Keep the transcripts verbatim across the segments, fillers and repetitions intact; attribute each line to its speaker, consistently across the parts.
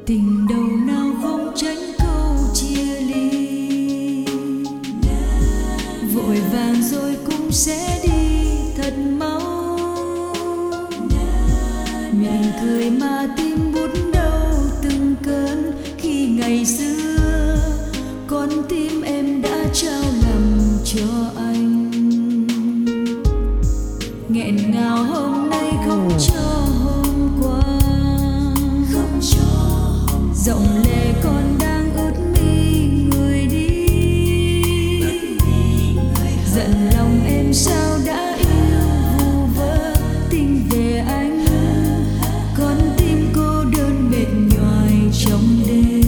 Speaker 1: tình đầu nào không tránh câu chia ly, vội vàng rồi cũng sẽ đi thật mau. Miệng cười mà tim bút đau từng cơn khi ngày xưa con tim em đã trao lòng cho anh. Nghẹn ngào hôm nay không cho hôm qua, không cho hôm dòng lệ con đang ướt mi người đi. Giận lòng em sao đã yêu vu vơ tình về anh, con tim cô đơn mệt nhoài trong đêm.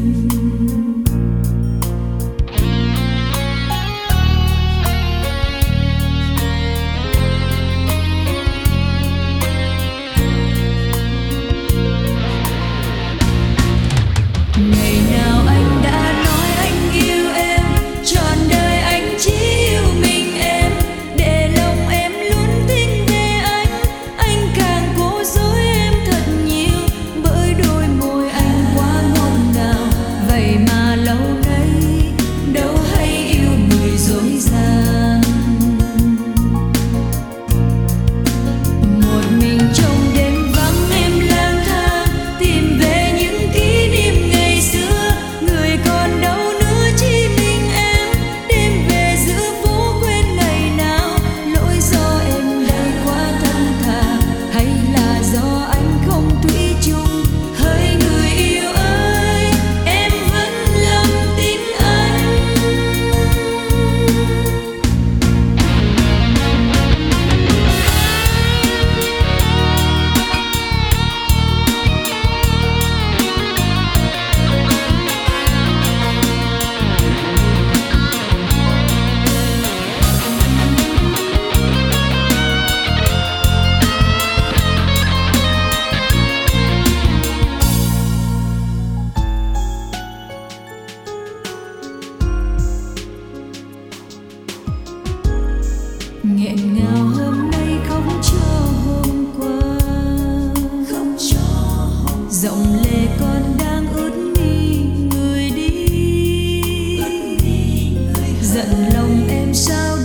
Speaker 1: Ngày nào anh đã nói anh yêu em, trọn đời anh chỉ yêu mình em. Để lòng em luôn tin về anh, anh càng cố dối em thật nhiều. Bởi đôi môi anh quá ngọt ngào, vậy mà lâu nay đâu hay yêu người dối gian. Một mình trong đêm vắng em lang thang, tìm về những kỷ niệm ngày xưa. Người còn đâu nữa chỉ mình em, đêm về giữa phố quên ngày nào. Lỗi do em đây quá thân thà, hay là do anh không thủy chung? Hỡi người yêu ơi, em vẫn lầm tin anh. Nghẹn ngào hôm nay không cho hôm qua, không cho hôm dòng lệ con đang ướt mi người đi. Giận lòng em sao